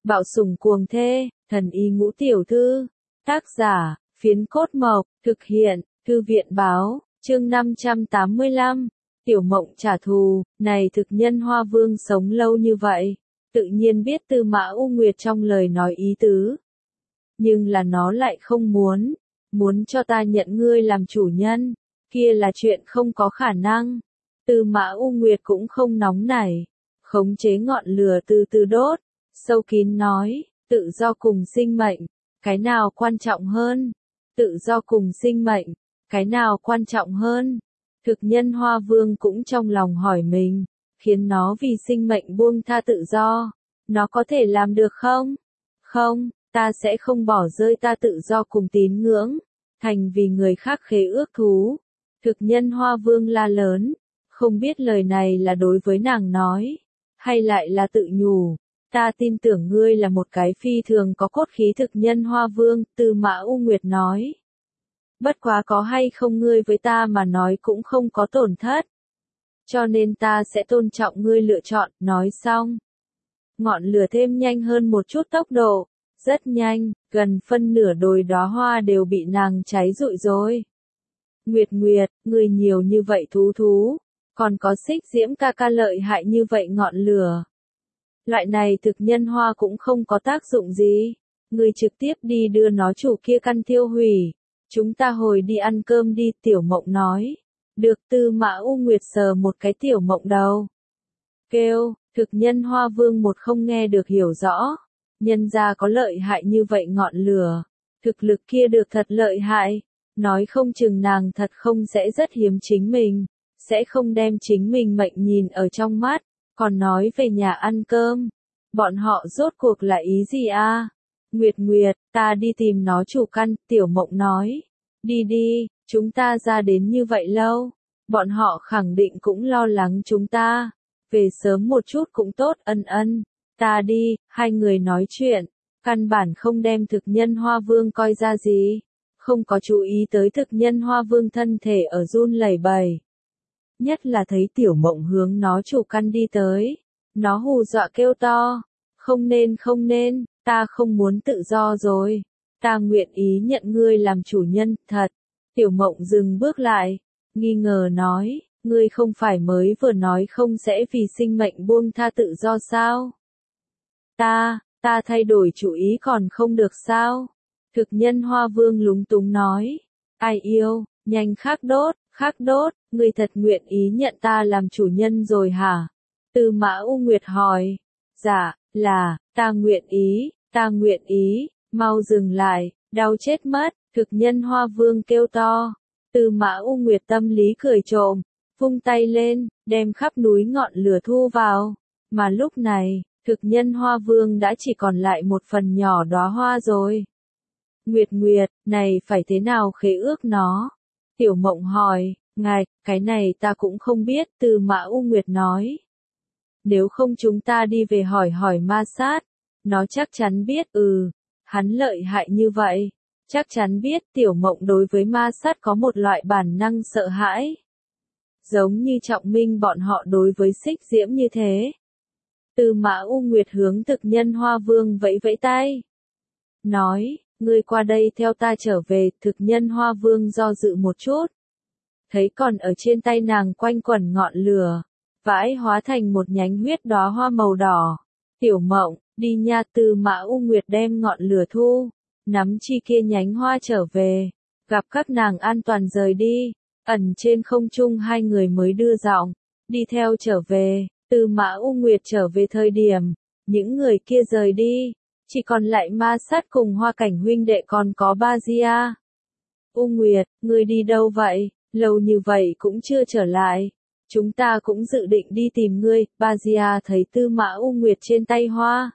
Bạo sủng cuồng thê, thần y ngũ tiểu thư. Tác giả, Phiến Cốt Mộc, thực hiện, Thư viện báo, chương 585. Tiểu Mộng trả thù, này thực nhân Hoa Vương sống lâu như vậy, tự nhiên biết Tư Mã U Nguyệt trong lời nói ý tứ. Nhưng là nó lại không muốn cho ta nhận ngươi làm chủ nhân, kia là chuyện không có khả năng. Tư Mã U Nguyệt cũng không nóng nảy, khống chế ngọn lửa từ từ đốt, sâu kín nói, tự do cùng sinh mệnh, cái nào quan trọng hơn? Tự do cùng sinh mệnh, cái nào quan trọng hơn? Thực nhân Hoa Vương cũng trong lòng hỏi mình, khiến nó vì sinh mệnh buông tha tự do, nó có thể làm được không? Không, ta sẽ không bỏ rơi ta tự do cùng tín ngưỡng, thành vì người khác khế ước thú. Thực nhân Hoa Vương la lớn, không biết lời này là đối với nàng nói, hay lại là tự nhủ. Ta tin tưởng ngươi là một cái phi thường có cốt khí thực nhân Hoa Vương, Tư Mã U Nguyệt nói. Bất quá có hay không ngươi với ta mà nói cũng không có tổn thất. Cho nên ta sẽ tôn trọng ngươi lựa chọn, nói xong. Ngọn lửa thêm nhanh hơn một chút tốc độ, rất nhanh, gần phân nửa đồi đóa hoa đều bị nàng cháy rụi rồi. Nguyệt Nguyệt, ngươi nhiều như vậy thú, còn có Xích Diễm ca ca lợi hại như vậy ngọn lửa. Loại này thực nhân hoa cũng không có tác dụng gì, ngươi trực tiếp đi đưa nó chủ kia căn thiêu hủy. Chúng ta hồi đi ăn cơm đi, Tiểu Mộng nói. Được. Tư Mã U Nguyệt sờ một cái Tiểu Mộng đầu. Kêu, thực nhân Hoa Vương một không nghe được hiểu rõ. Nhân gia có lợi hại như vậy ngọn lửa. Thực lực kia được thật lợi hại. Nói không chừng nàng thật không sẽ rất hiếm chính mình. Sẽ không đem chính mình mệnh nhìn ở trong mắt. Còn nói về nhà ăn cơm. Bọn họ rốt cuộc là ý gì a? Nguyệt Nguyệt, ta đi tìm nó chủ căn, Tiểu Mộng nói. Đi đi, chúng ta ra đến như vậy lâu. Bọn họ khẳng định cũng lo lắng chúng ta. Về sớm một chút cũng tốt, ân. Ta đi, hai người nói chuyện. Căn bản không đem thực nhân Hoa Vương coi ra gì. Không có chú ý tới thực nhân Hoa Vương thân thể ở run lẩy bẩy. Nhất là thấy Tiểu Mộng hướng nó chủ căn đi tới. Nó hù dọa kêu to. Không nên, ta không muốn tự do rồi. Ta nguyện ý nhận ngươi làm chủ nhân, thật. Tiểu Mộng dừng bước lại, nghi ngờ nói, ngươi không phải mới vừa nói không sẽ vì sinh mệnh buông tha tự do sao? Ta thay đổi chủ ý còn không được sao? Thực nhân Hoa Vương lúng túng nói, ai yêu, nhanh khắc đốt, ngươi thật nguyện ý nhận ta làm chủ nhân rồi hả? Tư Mã U Nguyệt hỏi, dạ, là, ta nguyện ý, mau dừng lại, đau chết mất, thực nhân Hoa Vương kêu to. Tư Mã U Nguyệt tâm lý cười trộm, vung tay lên, đem khắp núi ngọn lửa thu vào. Mà lúc này, thực nhân Hoa Vương đã chỉ còn lại một phần nhỏ đóa hoa rồi. Nguyệt Nguyệt, này phải thế nào khế ước nó? Tiểu Mộng hỏi, ngài, cái này ta cũng không biết, Tư Mã U Nguyệt nói. Nếu không chúng ta đi về hỏi ma sát. Nó chắc chắn biết, hắn lợi hại như vậy. Chắc chắn biết Tiểu Mộng đối với ma sát có một loại bản năng sợ hãi. Giống như Trọng Minh bọn họ đối với Xích Diễm như thế. Tư Mã U Nguyệt hướng thực nhân Hoa Vương vẫy vẫy tay. Nói, ngươi qua đây theo ta trở về, thực nhân Hoa Vương do dự một chút. Thấy còn ở trên tay nàng quanh quẩn ngọn lửa. Vãi hóa thành một nhánh huyết đóa hoa màu đỏ. Tiểu Mộng, đi nha. Tư Mã U Nguyệt đem ngọn lửa thu, nắm chi kia nhánh hoa trở về, gặp các nàng an toàn rời đi, ẩn trên không trung hai người mới đưa giọng, đi theo trở về. Tư Mã U Nguyệt trở về thời điểm, những người kia rời đi, chỉ còn lại ma sát cùng Hoa Cảnh huynh đệ còn có Ba Gia. U Nguyệt, ngươi đi đâu vậy, lâu như vậy cũng chưa trở lại. Chúng ta cũng dự định đi tìm ngươi. Ba Gia thấy Tư Mã U Nguyệt trên tay hoa.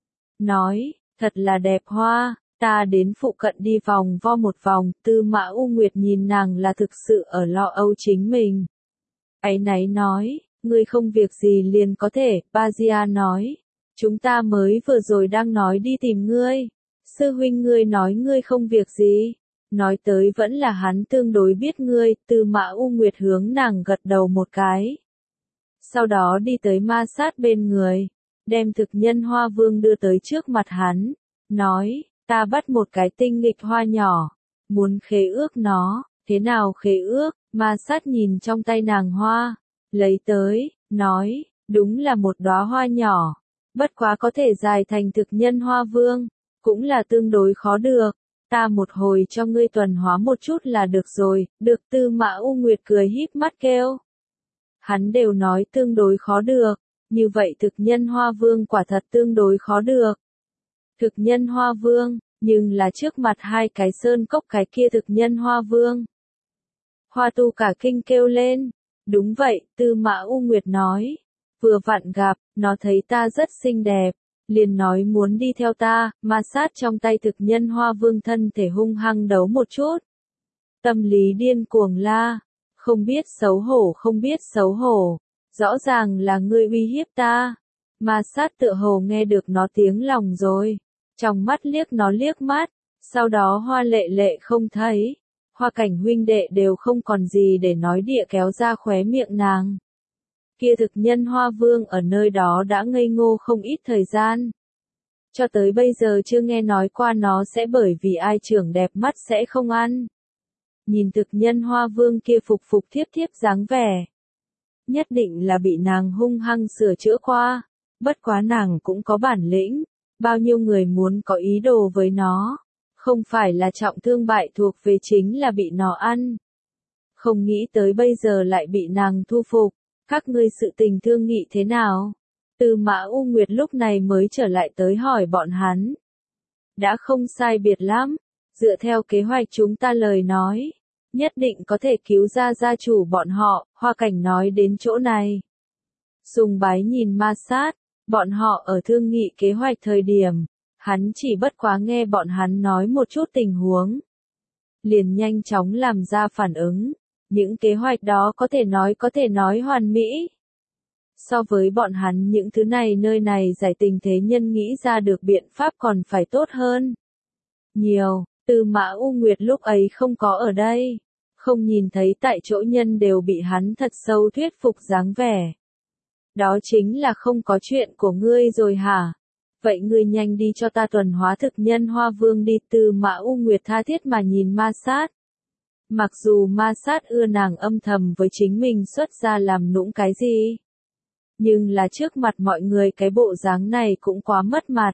Nói, thật là đẹp hoa, ta đến phụ cận đi vòng vo một vòng. Tư Mã U Nguyệt nhìn nàng là thực sự ở lo âu chính mình. Áy náy nói, ngươi không việc gì liền có thể. Ba Gia nói, chúng ta mới vừa rồi đang nói đi tìm ngươi. Sư huynh ngươi nói ngươi không việc gì. Nói tới vẫn là hắn tương đối biết ngươi. Tư Mã U Nguyệt hướng nàng gật đầu một cái. Sau đó đi tới ma sát bên người. đem thực nhân hoa vương đưa tới trước mặt hắn, nói, ta bắt một cái tinh nghịch hoa nhỏ, muốn khế ước nó, thế nào khế ước, ma sát nhìn trong tay nàng hoa, lấy tới, nói, đúng là một đóa hoa nhỏ, bất quá có thể dài thành thực nhân hoa vương, cũng là tương đối khó được, ta một hồi cho ngươi tuần hóa một chút là được rồi, được. Tư Mã U Nguyệt cười híp mắt kêu. Hắn đều nói tương đối khó được, như vậy thực nhân hoa vương quả thật tương đối khó được. Thực nhân hoa vương, nhưng là trước mặt hai cái sơn cốc cái kia thực nhân hoa vương. Hoa tu cả kinh kêu lên, đúng vậy, Tư Mã U Nguyệt nói, vừa vặn gặp, nó thấy ta rất xinh đẹp, liền nói muốn đi theo ta, ma sát trong tay thực nhân hoa vương thân thể hung hăng đấu một chút. Tâm lý điên cuồng la, không biết xấu hổ không biết xấu hổ, rõ ràng là ngươi uy hiếp ta. Ma sát tựa hồ nghe được nó tiếng lòng rồi, trong mắt liếc nó liếc mắt, sau đó Hoa Lệ Lệ không thấy, Hoa Cảnh huynh đệ đều không còn gì để nói địa kéo ra khóe miệng nàng. Kia thực nhân hoa vương ở nơi đó đã ngây ngô không ít thời gian. Cho tới bây giờ chưa nghe nói qua nó sẽ bởi vì ai trưởng đẹp mắt sẽ không ăn. Nhìn thực nhân hoa vương kia phục phục thiếp thiếp dáng vẻ. Nhất định là bị nàng hung hăng sửa chữa qua. Bất quá nàng cũng có bản lĩnh. Bao nhiêu người muốn có ý đồ với nó. Không phải là trọng thương bại thuộc về chính là bị nó ăn. Không nghĩ tới bây giờ lại bị nàng thu phục. Các ngươi sự tình thương nghị thế nào? Tư Mã U Nguyệt lúc này mới trở lại tới hỏi bọn hắn. Đã không sai biệt lắm, dựa theo kế hoạch chúng ta lời nói, nhất định có thể cứu ra gia chủ bọn họ, Hoa Cảnh nói đến chỗ này. Sùng Bái nhìn ma sát, bọn họ ở thương nghị kế hoạch thời điểm, hắn chỉ bất quá nghe bọn hắn nói một chút tình huống. Liền nhanh chóng làm ra phản ứng. Những kế hoạch đó có thể nói hoàn mỹ. So với bọn hắn những thứ này nơi này giải tình thế nhân nghĩ ra được biện pháp còn phải tốt hơn. Nhiều, Tư Mã U Nguyệt lúc ấy không có ở đây. Không nhìn thấy tại chỗ nhân đều bị hắn thật sâu thuyết phục dáng vẻ. Đó chính là không có chuyện của ngươi rồi hả? Vậy ngươi nhanh đi cho ta tuần hóa thực nhân hoa vương đi. Tư Mã U Nguyệt tha thiết mà nhìn ma sát. Mặc dù ma sát ưa nàng âm thầm với chính mình xuất ra làm nũng cái gì. Nhưng là trước mặt mọi người cái bộ dáng này cũng quá mất mặt.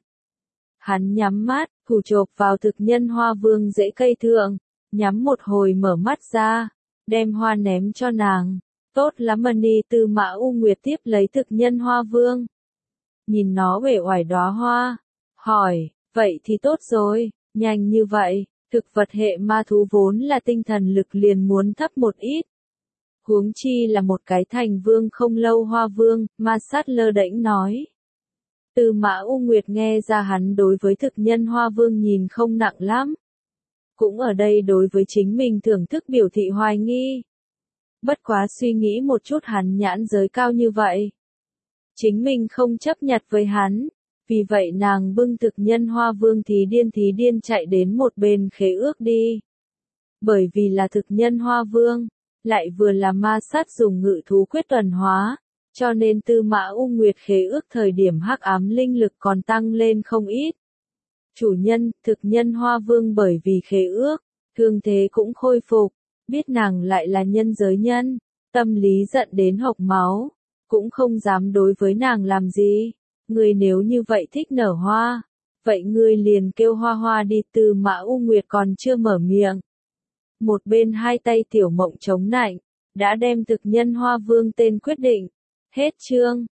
Hắn nhắm mắt, thủ chộp vào thực nhân hoa vương rễ cây thượng, nhắm một hồi mở mắt ra, đem hoa ném cho nàng. Tốt lắm Mani. Tư Mã U Nguyệt tiếp lấy thực nhân hoa vương. Nhìn nó uể oải đóa hoa, hỏi, vậy thì tốt rồi, nhanh như vậy. Thực vật hệ ma thú vốn là tinh thần lực liền muốn thấp một ít. Huống chi là một cái thành vương không lâu hoa vương, ma sát lơ đễnh nói. Tư Mã U Nguyệt nghe ra hắn đối với thực nhân hoa vương nhìn không nặng lắm. Cũng ở đây đối với chính mình thưởng thức biểu thị hoài nghi. Bất quá suy nghĩ một chút hắn nhãn giới cao như vậy. Chính mình không chấp nhặt với hắn. Vì vậy nàng bưng thực nhân hoa vương thì điên chạy đến một bên khế ước đi. Bởi vì là thực nhân hoa vương, lại vừa là ma sát dùng ngự thú quyết tuần hóa, cho nên Tư Mã U Nguyệt khế ước thời điểm hắc ám linh lực còn tăng lên không ít. Chủ nhân, thực nhân hoa vương bởi vì khế ước, thương thế cũng khôi phục, biết nàng lại là nhân giới nhân, tâm lý giận đến hộc máu, cũng không dám đối với nàng làm gì. Ngươi nếu như vậy thích nở hoa, vậy ngươi liền kêu hoa hoa đi. Tư Mã U Nguyệt còn chưa mở miệng. Một bên hai tay Tiểu Mộng chống nạnh, đã đem thực nhân hoa vương tên quyết định. Hết chương.